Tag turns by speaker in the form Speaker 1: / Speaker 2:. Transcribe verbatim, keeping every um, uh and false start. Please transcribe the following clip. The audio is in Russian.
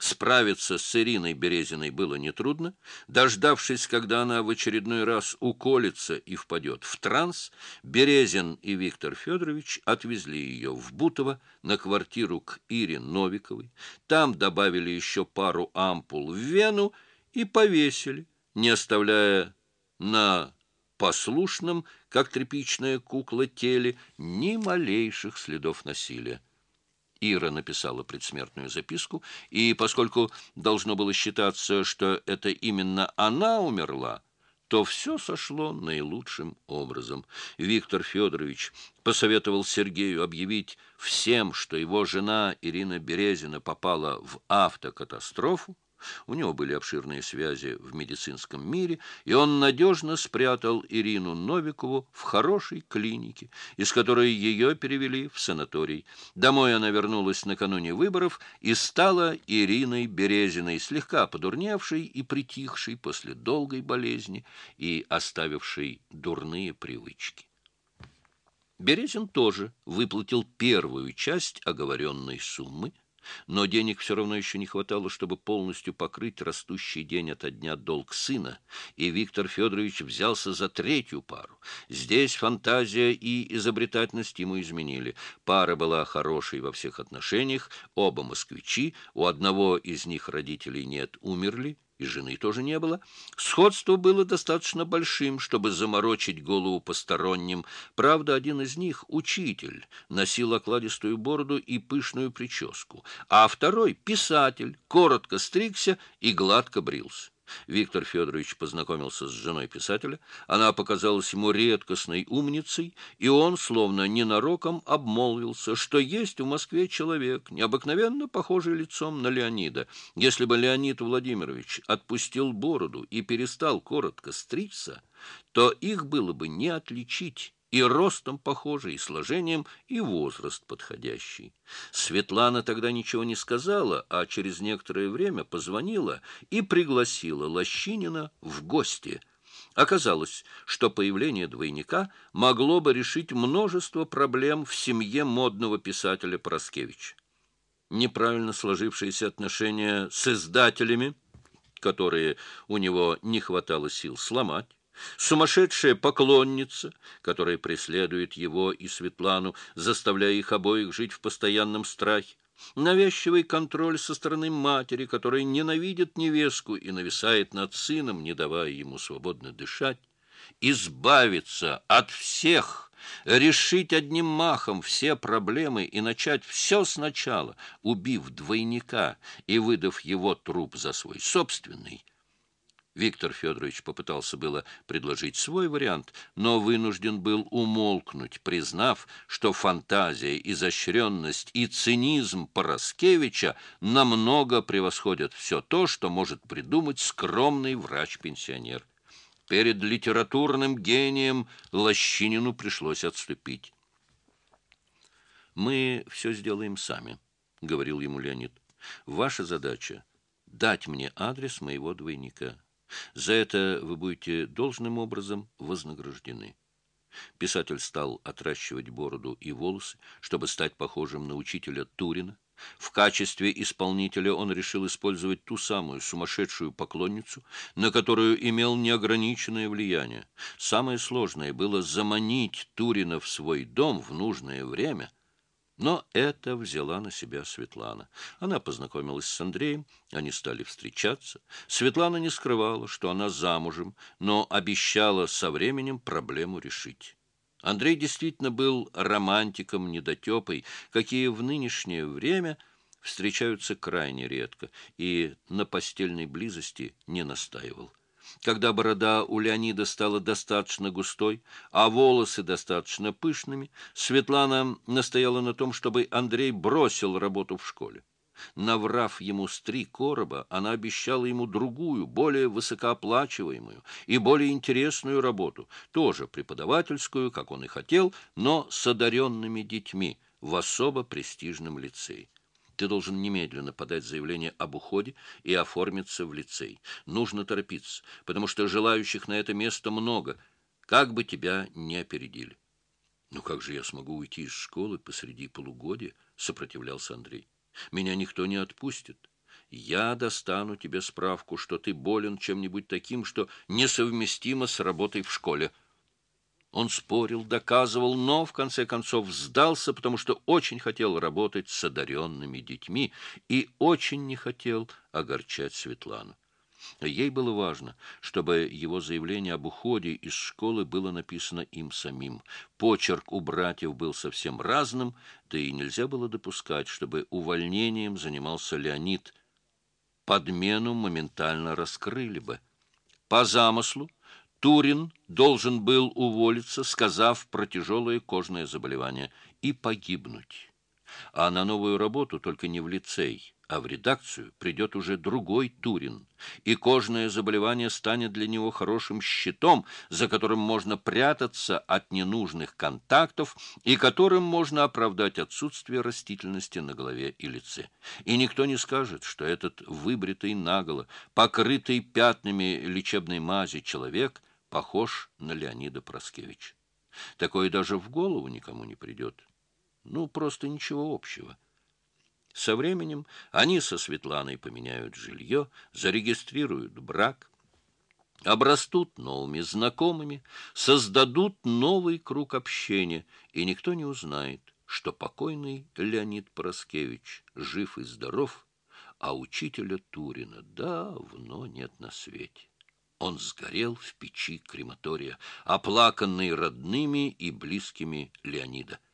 Speaker 1: Справиться с Ириной Березиной было нетрудно. Дождавшись, когда она в очередной раз уколется и впадет в транс, Березин и Виктор Федорович отвезли ее в Бутово на квартиру к Ире Новиковой. Там добавили еще пару ампул в вену и повесили, не оставляя на послушном, как тряпичная кукла, теле ни малейших следов насилия. Ира написала предсмертную записку, и поскольку должно было считаться, что это именно она умерла, то все сошло наилучшим образом. Виктор Федорович посоветовал Сергею объявить всем, что его жена Ирина Березина попала в автокатастрофу. У него были обширные связи в медицинском мире, и он надежно спрятал Ирину Новикову в хорошей клинике, из которой ее перевели в санаторий. Домой она вернулась накануне выборов и стала Ириной Березиной, слегка подурневшей и притихшей после долгой болезни и оставившей дурные привычки. Березин тоже выплатил первую часть оговоренной суммы, но денег все равно еще не хватало, чтобы полностью покрыть растущий день ото дня долг сына, и Виктор Федорович взялся за третью пару. Здесь фантазия и изобретательность ему изменили. Пара была хорошей во всех отношениях, оба москвичи, у одного из них родителей нет, умерли, и жены тоже не было. Сходство было достаточно большим, чтобы заморочить голову посторонним. Правда, один из них, учитель, носил окладистую бороду и пышную прическу, а второй, писатель, коротко стригся и гладко брился. Виктор Федорович познакомился с женой писателя, она показалась ему редкостной умницей, и он, словно ненароком, обмолвился, что есть в Москве человек, необыкновенно похожий лицом на Леонида. Если бы Леонид Владимирович отпустил бороду и перестал коротко стричься, то их было бы не отличить. И ростом похожий, и сложением, и возраст подходящий. Светлана тогда ничего не сказала, а через некоторое время позвонила и пригласила Лощинина в гости. Оказалось, что появление двойника могло бы решить множество проблем в семье модного писателя Пороскевича. Неправильно сложившиеся отношения с издателями, которые у него не хватало сил сломать, сумасшедшая поклонница, которая преследует его и Светлану, заставляя их обоих жить в постоянном страхе, навязчивый контроль со стороны матери, которая ненавидит невестку и нависает над сыном, не давая ему свободно дышать, избавиться от всех, решить одним махом все проблемы и начать все сначала, убив двойника и выдав его труп за свой собственный. Виктор Федорович попытался было предложить свой вариант, но вынужден был умолкнуть, признав, что фантазия, изощренность и цинизм Пороскевича намного превосходят все то, что может придумать скромный врач-пенсионер. Перед литературным гением Лощинину пришлось отступить. «Мы все сделаем сами», — говорил ему Леонид. «Ваша задача — дать мне адрес моего двойника. За это вы будете должным образом вознаграждены». Писатель стал отращивать бороду и волосы, чтобы стать похожим на учителя Турина. В качестве исполнителя он решил использовать ту самую сумасшедшую поклонницу, на которую имел неограниченное влияние. Самое сложное было заманить Турина в свой дом в нужное время. Но это взяла на себя Светлана. Она познакомилась с Андреем, они стали встречаться. Светлана не скрывала, что она замужем, но обещала со временем проблему решить. Андрей действительно был романтиком-недотепой, какие в нынешнее время встречаются крайне редко, и на постельной близости не настаивал. Когда борода у Леонида стала достаточно густой, а волосы достаточно пышными, Светлана настояла на том, чтобы Андрей бросил работу в школе. Наврав ему с три короба, она обещала ему другую, более высокооплачиваемую и более интересную работу, тоже преподавательскую, как он и хотел, но с одаренными детьми в особо престижном лицее. Ты должен немедленно подать заявление об уходе и оформиться в лицей. Нужно торопиться, потому что желающих на это место много, как бы тебя не опередили. — Ну как же я смогу уйти из школы посреди полугодия? — сопротивлялся Андрей. — Меня никто не отпустит. Я достану тебе справку, что ты болен чем-нибудь таким, что несовместимо с работой в школе. Он спорил, доказывал, но в конце концов сдался, потому что очень хотел работать с одаренными детьми и очень не хотел огорчать Светлану. Ей было важно, чтобы его заявление об уходе из школы было написано им самим. Почерк у братьев был совсем разным, да и нельзя было допускать, чтобы увольнением занимался Леонид. Подмену моментально раскрыли бы. По замыслу Турин должен был уволиться, сказав про тяжелое кожное заболевание, и погибнуть. А на новую работу, только не в лицей, а в редакцию, придет уже другой Турин, и кожное заболевание станет для него хорошим щитом, за которым можно прятаться от ненужных контактов и которым можно оправдать отсутствие растительности на голове и лице. И никто не скажет, что этот выбритый наголо, покрытый пятнами лечебной мази человек похож на Леонида Проскевича. Такое даже в голову никому не придет. Ну, просто ничего общего. Со временем они со Светланой поменяют жилье, зарегистрируют брак, обрастут новыми знакомыми, создадут новый круг общения, и никто не узнает, что покойный Леонид Проскевич жив и здоров, а учителя Турина давно нет на свете. Он сгорел в печи крематория, оплаканный родными и близкими Леонида.